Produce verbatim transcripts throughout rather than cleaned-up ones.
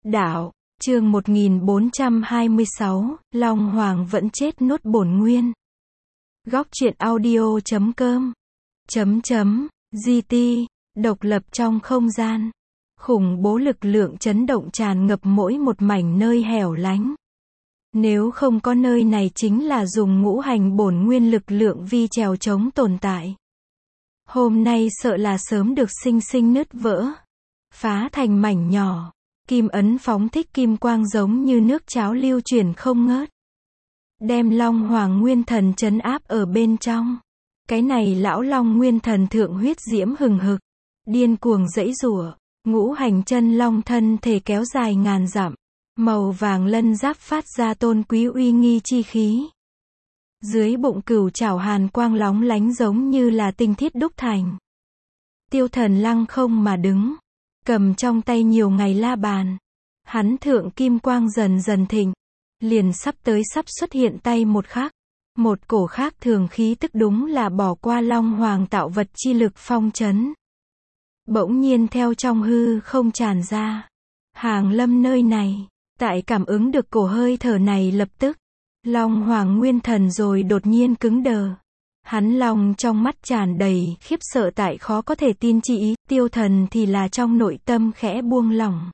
Đạo, chương một nghìn bốn trăm hai mươi sáu, Long Hoàng vẫn chết nốt bổn nguyên. Góc truyện audio chấm com chấm chấm giê tê, độc lập trong không gian. Khủng bố lực lượng chấn động tràn ngập mỗi một mảnh nơi hẻo lánh. Nếu không có nơi này chính là dùng ngũ hành bổn nguyên lực lượng vi trèo chống tồn tại. Hôm nay sợ là sớm được sinh sinh nứt vỡ, phá thành mảnh nhỏ. Kim ấn phóng thích kim quang giống như nước cháo lưu chuyển không ngớt. Đem Long Hoàng Nguyên Thần trấn áp ở bên trong. Cái này lão Long Nguyên Thần thượng huyết diễm hừng hực, điên cuồng giãy giụa, ngũ hành chân long thân thể kéo dài ngàn dặm, màu vàng lân giáp phát ra tôn quý uy nghi chi khí. Dưới bụng cửu trảo hàn quang lóng lánh giống như là tinh thiết đúc thành. Tiêu Thần lăng không mà đứng, cầm trong tay nhiều ngày la bàn. Hắn thượng kim quang dần dần thịnh, liền sắp tới sắp xuất hiện tay một khắc. Một cổ khác thường khí tức đúng là bỏ qua Long Hoàng tạo vật chi lực phong trấn. Bỗng nhiên theo trong hư không tràn ra. Hàng lâm nơi này, tại cảm ứng được cổ hơi thở này lập tức, Long Hoàng Nguyên Thần rồi đột nhiên cứng đờ. Hắn lòng trong mắt tràn đầy khiếp sợ tại khó có thể tin chi ý, Tiêu Thần thì là trong nội tâm khẽ buông lỏng.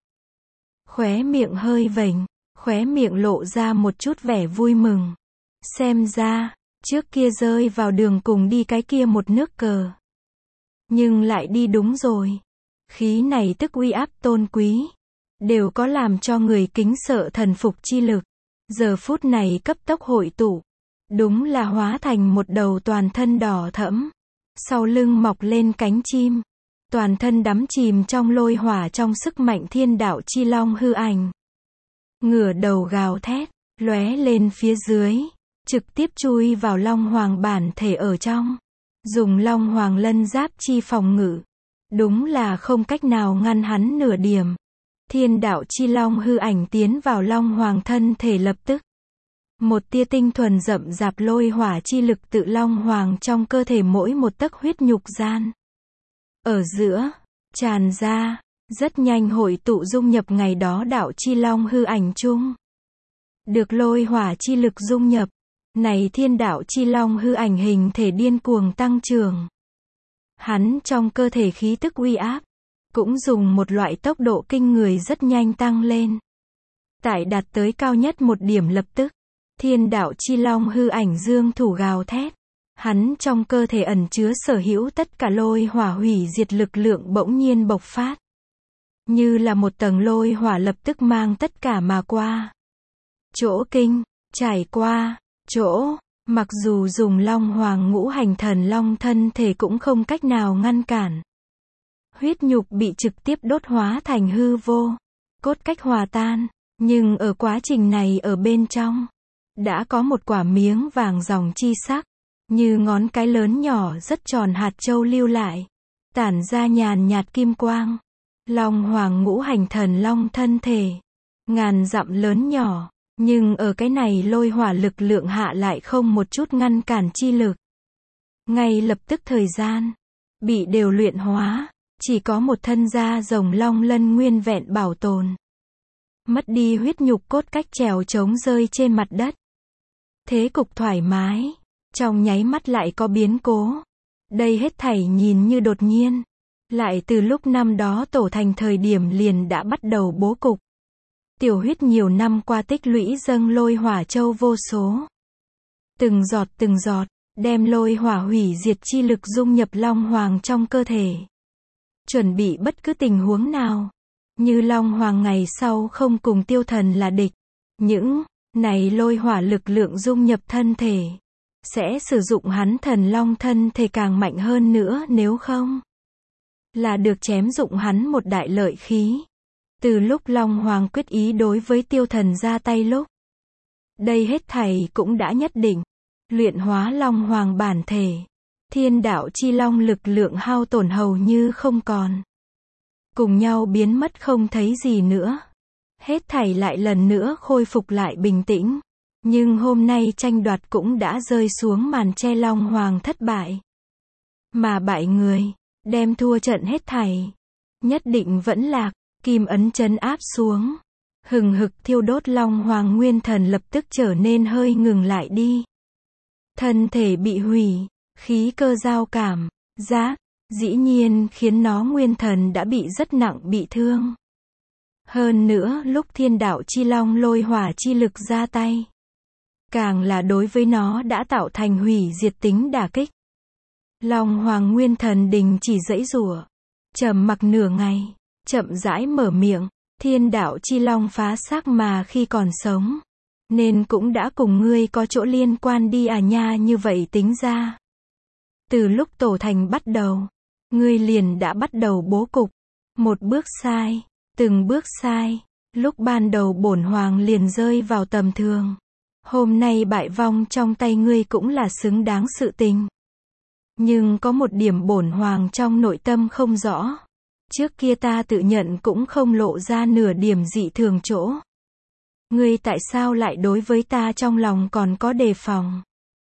Khóe miệng hơi vểnh, khóe miệng lộ ra một chút vẻ vui mừng. Xem ra, trước kia rơi vào đường cùng đi cái kia một nước cờ. Nhưng lại đi đúng rồi. Khí này tức uy áp tôn quý, đều có làm cho người kính sợ thần phục chi lực. Giờ phút này cấp tốc hội tụ. Đúng là hóa thành một đầu toàn thân đỏ thẫm, sau lưng mọc lên cánh chim, toàn thân đắm chìm trong lôi hỏa trong sức mạnh thiên đạo chi long hư ảnh. Ngửa đầu gào thét, lóe lên phía dưới, trực tiếp chui vào Long Hoàng bản thể ở trong. Dùng Long Hoàng lân giáp chi phòng ngự, đúng là không cách nào ngăn hắn nửa điểm. Thiên đạo chi long hư ảnh tiến vào Long Hoàng thân thể lập tức. Một tia tinh thuần rậm rạp lôi hỏa chi lực tự Long Hoàng trong cơ thể mỗi một tấc huyết nhục gian. Ở giữa, tràn ra, rất nhanh hội tụ dung nhập ngày đó đạo chi long hư ảnh chung. Được lôi hỏa chi lực dung nhập, này thiên đạo chi long hư ảnh hình thể điên cuồng tăng trưởng. Hắn trong cơ thể khí tức uy áp, cũng dùng một loại tốc độ kinh người rất nhanh tăng lên. Tại đạt tới cao nhất một điểm lập tức. Thiên đạo chi long hư ảnh dương thủ gào thét. Hắn trong cơ thể ẩn chứa sở hữu tất cả lôi hỏa hủy diệt lực lượng bỗng nhiên bộc phát. Như là một tầng lôi hỏa lập tức mang tất cả mà qua. Chỗ kinh, trải qua, chỗ, mặc dù dùng Long Hoàng ngũ hành thần long thân thể cũng không cách nào ngăn cản. Huyết nhục bị trực tiếp đốt hóa thành hư vô, cốt cách hòa tan, nhưng ở quá trình này ở bên trong, đã có một quả miếng vàng ròng chi sắc, như ngón cái lớn nhỏ rất tròn hạt châu lưu lại, tản ra nhàn nhạt kim quang. Long Hoàng ngũ hành thần long thân thể, ngàn dặm lớn nhỏ, nhưng ở cái này lôi hỏa lực lượng hạ lại không một chút ngăn cản chi lực. Ngay lập tức thời gian, bị đều luyện hóa, chỉ có một thân da rồng long lân nguyên vẹn bảo tồn. Mất đi huyết nhục cốt cách trèo trống rơi trên mặt đất. Thế cục thoải mái, trong nháy mắt lại có biến cố. Đây hết thảy nhìn như đột nhiên, lại từ lúc năm đó tổ thành thời điểm liền đã bắt đầu bố cục. Tiểu huyết nhiều năm qua tích lũy dâng lôi hỏa châu vô số. Từng giọt từng giọt, đem lôi hỏa hủy diệt chi lực dung nhập Long Hoàng trong cơ thể. Chuẩn bị bất cứ tình huống nào. Như Long Hoàng ngày sau không cùng Tiêu Thần là địch. Những này lôi hỏa lực lượng dung nhập thân thể, sẽ sử dụng hắn thần long thân thể càng mạnh hơn nữa, nếu không là được chém dụng hắn một đại lợi khí. Từ lúc Long Hoàng quyết ý đối với Tiêu Thần ra tay lúc, đây hết thảy cũng đã nhất định. Luyện hóa Long Hoàng bản thể, thiên đạo chi long lực lượng hao tổn hầu như không còn, cùng nhau biến mất không thấy gì nữa. Hết thảy lại lần nữa khôi phục lại bình tĩnh. Nhưng hôm nay tranh đoạt cũng đã rơi xuống màn che, Long Hoàng thất bại. Mà bại người, đem thua trận hết thảy, nhất định vẫn lạc, kim ấn trấn áp xuống. Hừng hực thiêu đốt Long Hoàng Nguyên Thần lập tức trở nên hơi ngừng lại đi. Thân thể bị hủy, khí cơ giao cảm, giác, dĩ nhiên khiến nó Nguyên Thần đã bị rất nặng bị thương. Hơn nữa lúc thiên đạo chi long lôi hỏa chi lực ra tay, càng là đối với nó đã tạo thành hủy diệt tính đả kích. Long Hoàng Nguyên Thần đình chỉ giãy giụa, trầm mặc nửa ngày, chậm rãi mở miệng, thiên đạo chi long phá xác mà khi còn sống, nên cũng đã cùng ngươi có chỗ liên quan đi à nha. Như vậy tính ra, từ lúc tổ thành bắt đầu, ngươi liền đã bắt đầu bố cục, một bước sai, từng bước sai, lúc ban đầu bổn hoàng liền rơi vào tầm thường. Hôm nay bại vong trong tay ngươi cũng là xứng đáng sự tình. Nhưng có một điểm bổn hoàng trong nội tâm không rõ. Trước kia ta tự nhận cũng không lộ ra nửa điểm dị thường chỗ. Ngươi tại sao lại đối với ta trong lòng còn có đề phòng?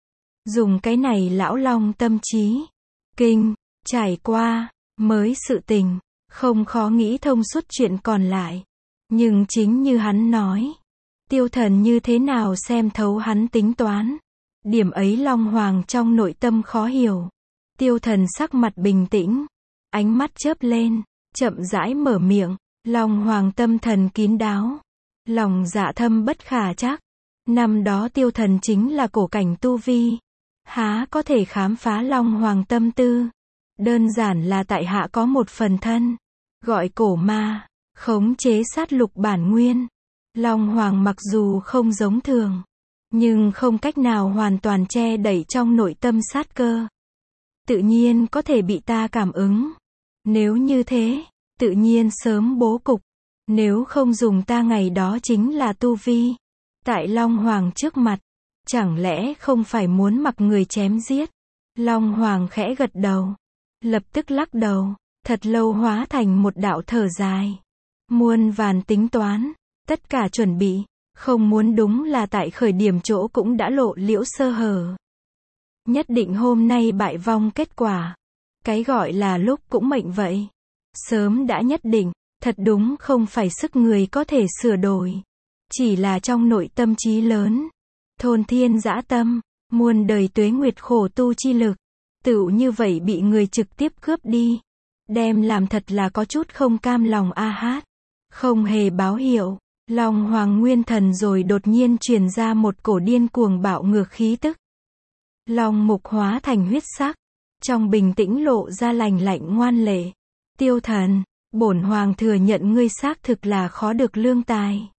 Dùng cái này lão long tâm trí, kinh, trải qua, mới sự tình, không khó nghĩ thông suốt chuyện còn lại. Nhưng chính như hắn nói, Tiêu Thần như thế nào xem thấu hắn tính toán. Điểm ấy Long Hoàng trong nội tâm khó hiểu. Tiêu Thần sắc mặt bình tĩnh, ánh mắt chớp lên, chậm rãi mở miệng, Long Hoàng tâm thần kín đáo, lòng dạ thâm bất khả trắc. Năm đó Tiêu Thần chính là cổ cảnh tu vi, há có thể khám phá Long Hoàng tâm tư. Đơn giản là tại hạ có một phần thân, gọi cổ ma, khống chế sát lục bản nguyên. Long Hoàng mặc dù không giống thường, nhưng không cách nào hoàn toàn che đẩy trong nội tâm sát cơ. Tự nhiên có thể bị ta cảm ứng. Nếu như thế, tự nhiên sớm bố cục. Nếu không dùng ta ngày đó chính là tu vi. Tại Long Hoàng trước mặt, chẳng lẽ không phải muốn mặc người chém giết? Long Hoàng khẽ gật đầu, lập tức lắc đầu, thật lâu hóa thành một đạo thở dài. Muôn vàn tính toán, tất cả chuẩn bị, không muốn đúng là tại khởi điểm chỗ cũng đã lộ liễu sơ hở. Nhất định hôm nay bại vong kết quả. Cái gọi là lúc cũng mệnh vậy. Sớm đã nhất định, thật đúng không phải sức người có thể sửa đổi. Chỉ là trong nội tâm trí lớn, thôn thiên dã tâm, muôn đời tuế nguyệt khổ tu chi lực, tựu như vậy bị người trực tiếp cướp đi. Đem làm thật là có chút không cam lòng a hát. Không hề báo hiệu, Long Hoàng Nguyên Thần rồi đột nhiên truyền ra một cổ điên cuồng bạo ngược khí tức. Long mục hóa thành huyết sắc, trong bình tĩnh lộ ra lành lạnh ngoan lệ. Tiêu Thần, bổn hoàng thừa nhận ngươi xác thực là khó được lương tài.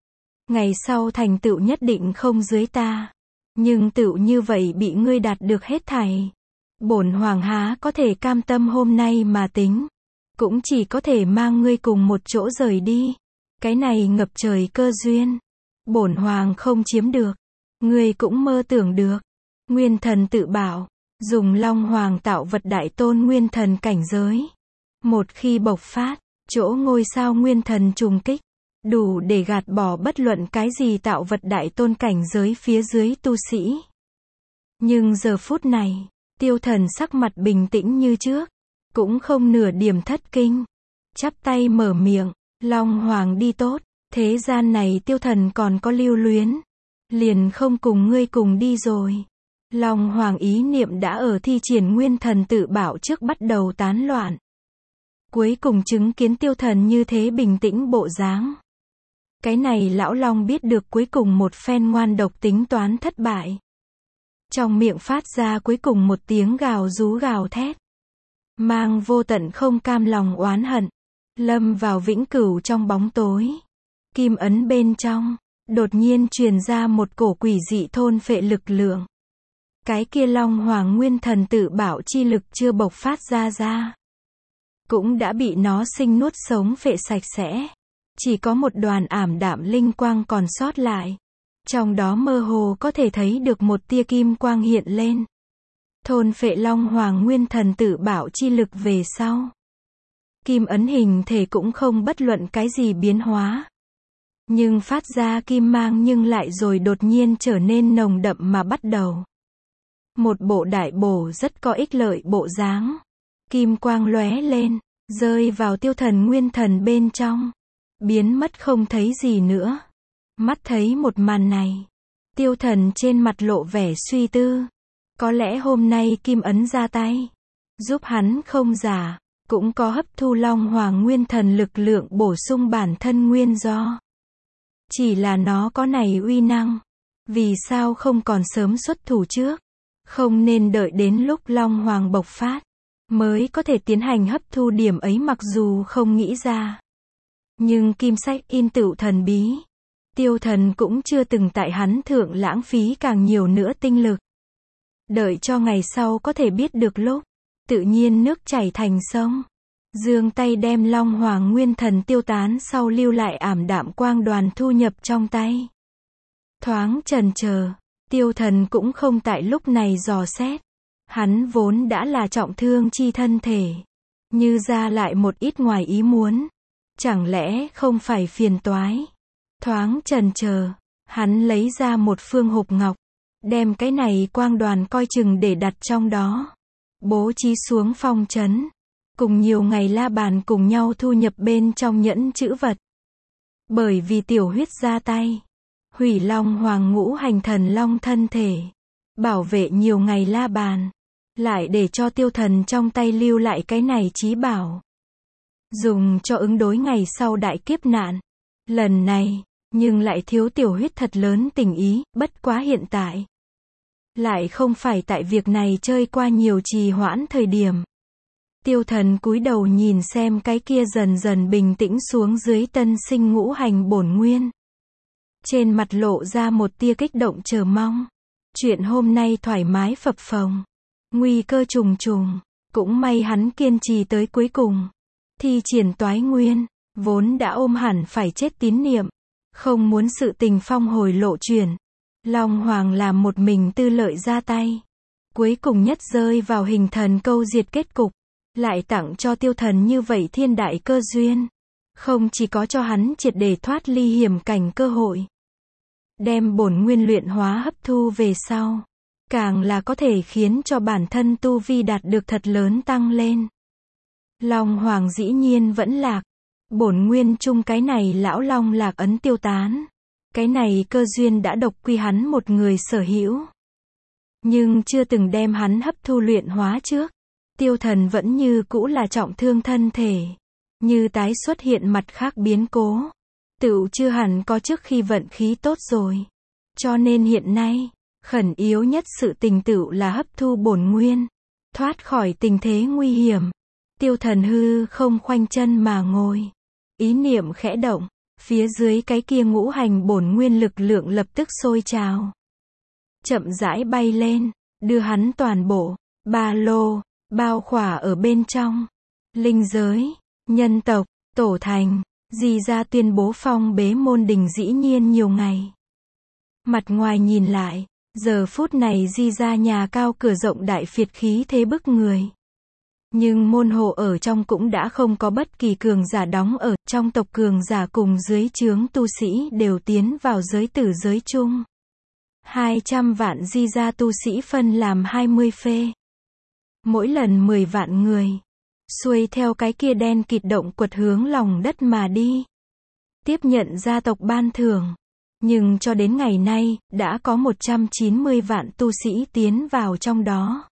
Ngày sau thành tựu nhất định không dưới ta. Nhưng tựu như vậy bị ngươi đạt được hết thảy. Bổn hoàng há có thể cam tâm hôm nay mà tính. Cũng chỉ có thể mang ngươi cùng một chỗ rời đi. Cái này ngập trời cơ duyên, bổn hoàng không chiếm được. Ngươi cũng mơ tưởng được. Nguyên Thần tự bảo, dùng Long Hoàng tạo vật đại tôn Nguyên Thần cảnh giới. Một khi bộc phát, chỗ ngôi sao Nguyên Thần trùng kích, đủ để gạt bỏ bất luận cái gì tạo vật đại tôn cảnh giới phía dưới tu sĩ. Nhưng giờ phút này, Tiêu Thần sắc mặt bình tĩnh như trước, cũng không nửa điểm thất kinh. Chắp tay mở miệng, Long Hoàng đi tốt, thế gian này Tiêu Thần còn có lưu luyến, liền không cùng ngươi cùng đi rồi. Long Hoàng ý niệm đã ở thi triển Nguyên Thần tự bảo trước bắt đầu tán loạn. Cuối cùng chứng kiến Tiêu Thần như thế bình tĩnh bộ dáng. Cái này lão Long biết được cuối cùng một phen ngoan độc tính toán thất bại. Trong miệng phát ra cuối cùng một tiếng gào rú gào thét. Mang vô tận không cam lòng oán hận. Lâm vào vĩnh cửu trong bóng tối. Kim ấn bên trong, đột nhiên truyền ra một cổ quỷ dị thôn phệ lực lượng. Cái kia Long Hoàng Nguyên Thần tự bảo chi lực chưa bộc phát ra ra, cũng đã bị nó sinh nuốt sống phệ sạch sẽ. Chỉ có một đoàn ảm đạm linh quang còn sót lại. Trong đó mơ hồ có thể thấy được một tia kim quang hiện lên. Thôn phệ Long Hoàng Nguyên Thần tự bảo chi lực về sau. Kim ấn hình thể cũng không bất luận cái gì biến hóa. Nhưng phát ra kim mang nhưng lại rồi đột nhiên trở nên nồng đậm mà bắt đầu. Một bộ đại bổ rất có ích lợi bộ dáng. Kim quang lóe lên, rơi vào Tiêu Thần Nguyên Thần bên trong. biến mất không thấy gì nữa. Mắt thấy một màn này, Tiêu Thần trên mặt lộ vẻ suy tư. Có lẽ hôm nay Kim Ấn ra tay, giúp hắn không giả, cũng có hấp thu Long Hoàng Nguyên Thần lực lượng bổ sung bản thân nguyên do. Chỉ là nó có này uy năng, vì sao không còn sớm xuất thủ trước? Không nên đợi đến lúc Long Hoàng bộc phát, mới có thể tiến hành hấp thu điểm ấy, mặc dù không nghĩ ra. Nhưng kim sách in tựu thần bí. Tiêu Thần cũng chưa từng tại hắn thượng lãng phí càng nhiều nữa tinh lực. Đợi cho ngày sau có thể biết được lúc, tự nhiên nước chảy thành sông. Giương tay đem Long Hoàng Nguyên Thần tiêu tán sau lưu lại ảm đạm quang đoàn thu nhập trong tay. Thoáng chần chờ, Tiêu Thần cũng không tại lúc này dò xét. Hắn vốn đã là trọng thương chi thân thể. Như ra lại một ít ngoài ý muốn. Chẳng lẽ không phải phiền toái? Thoáng chần chờ, hắn lấy ra một phương hộp ngọc. Đem cái này quang đoàn coi chừng để đặt trong đó. Bố trí xuống phong trấn. Cùng nhiều ngày la bàn cùng nhau thu nhập bên trong nhẫn chữ vật. Bởi vì tiểu huyết ra tay, hủy Long Hoàng ngũ hành thần long thân thể, bảo vệ nhiều ngày la bàn, lại để cho Tiêu Thần trong tay lưu lại cái này chí bảo. Dùng cho ứng đối ngày sau đại kiếp nạn. Lần này, nhưng lại thiếu tiểu huyết thật lớn tình ý, bất quá hiện tại. Lại không phải tại việc này chơi qua nhiều trì hoãn thời điểm. Tiêu Thần cúi đầu nhìn xem cái kia dần dần bình tĩnh xuống dưới tân sinh ngũ hành bổn nguyên. Trên mặt lộ ra một tia kích động chờ mong. Chuyện hôm nay thoải mái phập phồng. Nguy cơ trùng trùng. Cũng may hắn kiên trì tới cuối cùng. Thi triển toái nguyên. Vốn đã ôm hẳn phải chết tín niệm. Không muốn sự tình phong hồi lộ chuyển. Long Hoàng làm một mình tư lợi ra tay. Cuối cùng nhất rơi vào hình thần câu diệt kết cục. Lại tặng cho Tiêu Thần như vậy thiên đại cơ duyên. Không chỉ có cho hắn triệt để thoát ly hiểm cảnh cơ hội. Đem bổn nguyên luyện hóa hấp thu về sau. Càng là có thể khiến cho bản thân tu vi đạt được thật lớn tăng lên. Long Hoàng dĩ nhiên vẫn lạc. Bổn nguyên chung cái này lão long lạc ấn tiêu tán. Cái này cơ duyên đã độc quy hắn một người sở hữu. Nhưng chưa từng đem hắn hấp thu luyện hóa trước. Tiêu Thần vẫn như cũ là trọng thương thân thể. Như tái xuất hiện mặt khác biến cố. Tựu chưa hẳn có trước khi vận khí tốt rồi. Cho nên hiện nay, khẩn yếu nhất sự tình tựu là hấp thu bổn nguyên. Thoát khỏi tình thế nguy hiểm. Tiêu Thần hư không khoanh chân mà ngồi. Ý niệm khẽ động. Phía dưới cái kia ngũ hành bổn nguyên lực lượng lập tức sôi trào. Chậm rãi bay lên. Đưa hắn toàn bộ. Ba lô. Bao khỏa ở bên trong. Linh giới. Nhân tộc. Tổ thành. Di ra tuyên bố phong bế môn đình dĩ nhiên nhiều ngày. Mặt ngoài nhìn lại. Giờ phút này di ra nhà cao cửa rộng đại phiệt khí thế bức người. Nhưng môn hộ ở trong cũng đã không có bất kỳ cường giả đóng ở. Trong tộc cường giả cùng dưới trướng tu sĩ đều tiến vào giới tử giới chung. hai trăm vạn di ra tu sĩ phân làm hai mươi phê. Mỗi lần mười vạn người. Xuôi theo cái kia đen kịt động quật hướng lòng đất mà đi. Tiếp nhận gia tộc ban thưởng. Nhưng cho đến ngày nay, đã có một trăm chín mươi vạn tu sĩ tiến vào trong đó.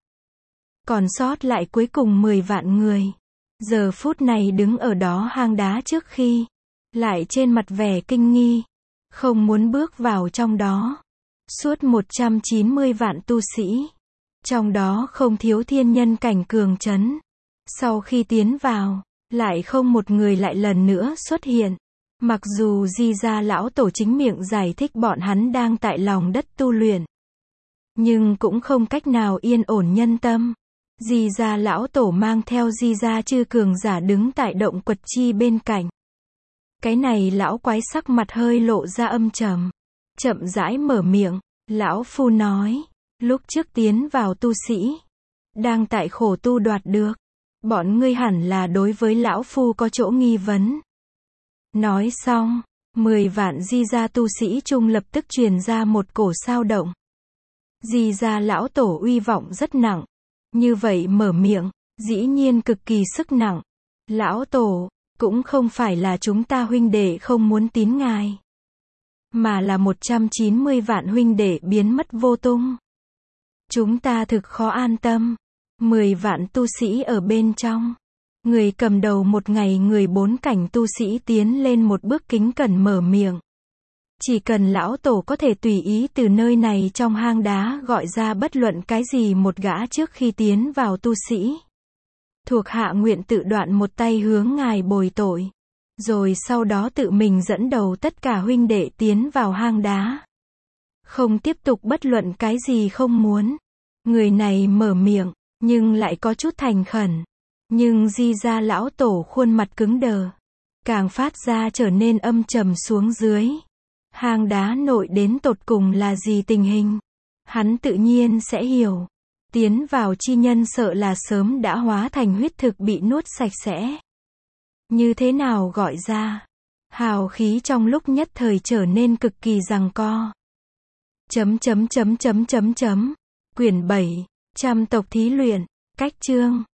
Còn sót lại cuối cùng mười vạn người. Giờ phút này đứng ở đó hang đá trước khi. Lại trên mặt vẻ kinh nghi. Không muốn bước vào trong đó. Suốt một trăm chín mươi vạn tu sĩ. Trong đó không thiếu thiên nhân cảnh cường trấn. Sau khi tiến vào, lại không một người lại lần nữa xuất hiện. Mặc dù di gia lão tổ chính miệng giải thích bọn hắn đang tại lòng đất tu luyện. Nhưng cũng không cách nào yên ổn nhân tâm. Di gia lão tổ mang theo di gia chư cường giả đứng tại động quật chi bên cạnh. Cái này lão quái sắc mặt hơi lộ ra âm trầm. Chậm rãi mở miệng, lão phu nói. Lúc trước tiến vào tu sĩ. Đang tại khổ tu đoạt được. Bọn ngươi hẳn là đối với lão phu có chỗ nghi vấn. Nói xong, mười vạn di gia tu sĩ chung lập tức truyền ra một cổ sao động. Di gia lão tổ uy vọng rất nặng. Như vậy mở miệng, dĩ nhiên cực kỳ sức nặng. Lão tổ, Cũng không phải là chúng ta huynh đệ không muốn tín ngài, mà là một trăm chín mươi vạn huynh đệ biến mất vô tung. Chúng ta thực khó an tâm. mười vạn tu sĩ ở bên trong. Người cầm đầu một ngày người bốn cảnh tu sĩ tiến lên một bước kính cẩn mở miệng. Chỉ cần lão tổ có thể tùy ý từ nơi này trong hang đá gọi ra bất luận cái gì một gã trước khi tiến vào tu sĩ. Thuộc hạ nguyện tự đoạn một tay hướng ngài bồi tội. Rồi sau đó tự mình dẫn đầu tất cả huynh đệ tiến vào hang đá. Không tiếp tục bất luận cái gì không muốn. Người này mở miệng, nhưng lại có chút thành khẩn. Nhưng Di Gia lão tổ khuôn mặt cứng đờ. Càng phát ra trở nên âm trầm xuống dưới. Hang đá nội đến tột cùng là gì tình hình? Hắn tự nhiên sẽ hiểu. Tiến vào chi nhân sợ là sớm đã hóa thành huyết thực bị nuốt sạch sẽ. Như thế nào gọi ra? Hào khí trong lúc nhất thời trở nên cực kỳ giằng co. Chấm chấm chấm chấm chấm chấm. Quyển bảy. Trăm tộc thí luyện. Cách chương.